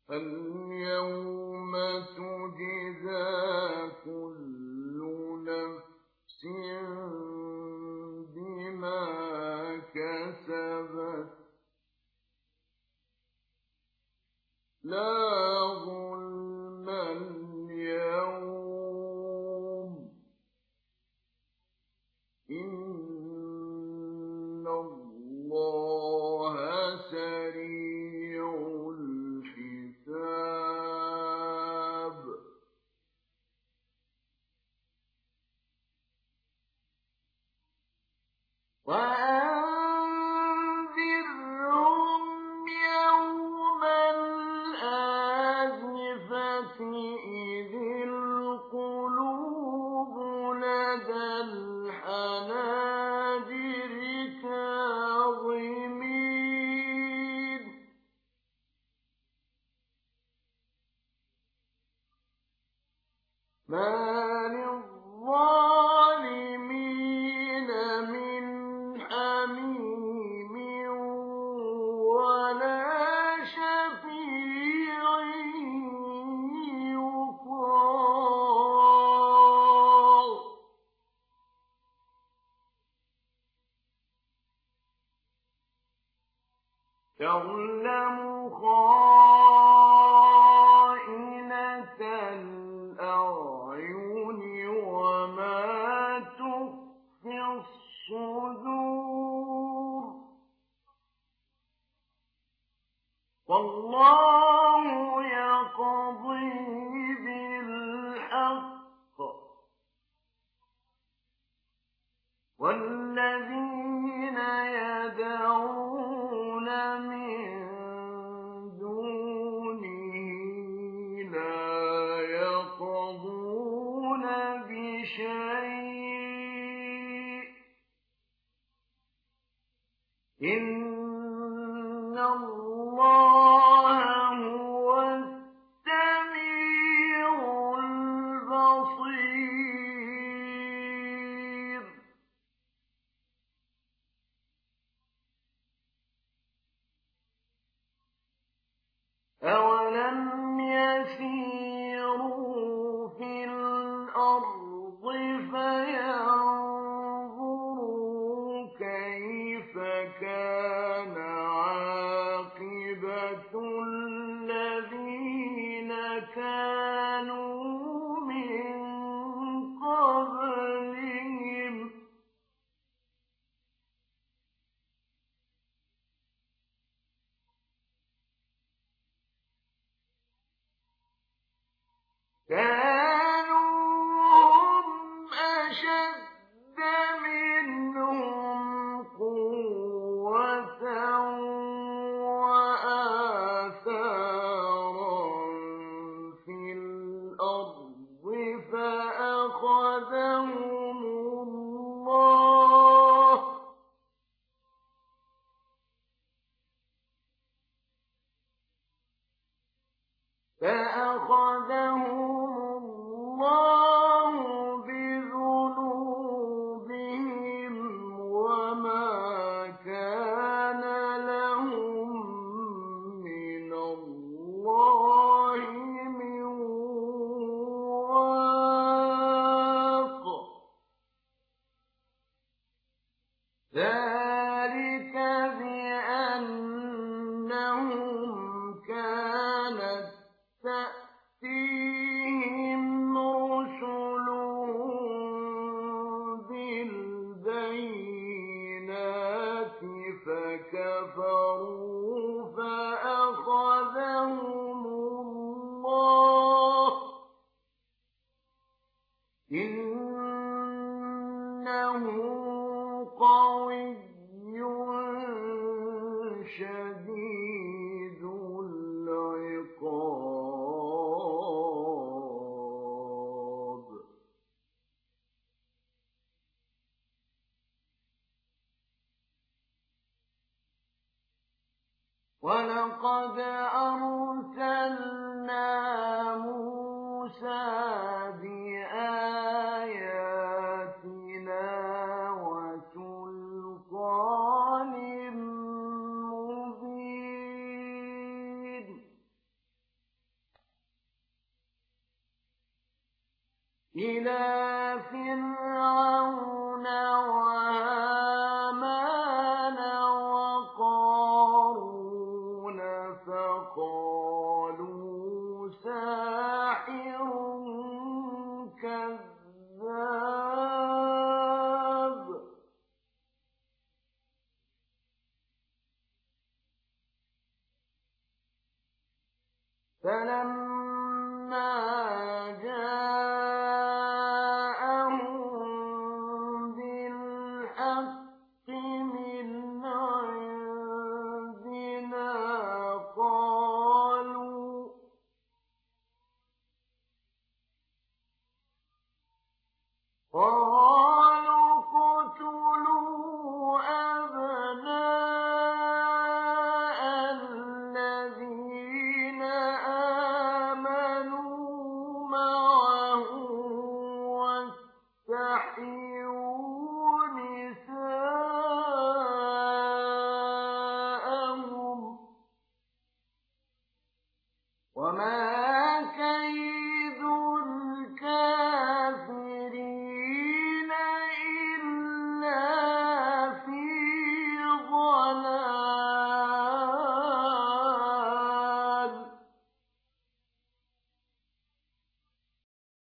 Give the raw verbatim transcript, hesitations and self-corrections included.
اليوم تجزى كل نفس بما كسبت لا ظلم اليوم إن الله سريع الحساب وأنذرهم يوم الآزفة إذ القلوب لدى الحناجر كاظمين ما للظالمين من حميم ولا شفيع يطاع يعلم خائنة الأعين وما تخفي الصدور والله يقضي بالحق والذين يدعون من دونه لا يقضون بشيء إن الله هو السميع البصير أولم يسيروا في الأرض فينظروا كيف كان عاقبة الذين كانوا من قبلهم كانوا هم أشد منهم قوة وآثارا في الأرض فأخذهم الله فأخذهم الله بذنوبهم وما كان لهم من الله من واق ذلك بأنهم كانت تأتيهم رسلهم بالبينات فكفروا فأخذهم الله إنه قوي شديد العقاب ولقد أرسلنا موسى بآياتنا وسلطان مبين إلى فرعون وهامان وقارون فقالوا ساحر كذاب فلما جاءهم بالحق من عندنا قالوا قالوا اقتلوا أبناء الذين آمنوا معه واستحيوا نساءهم وما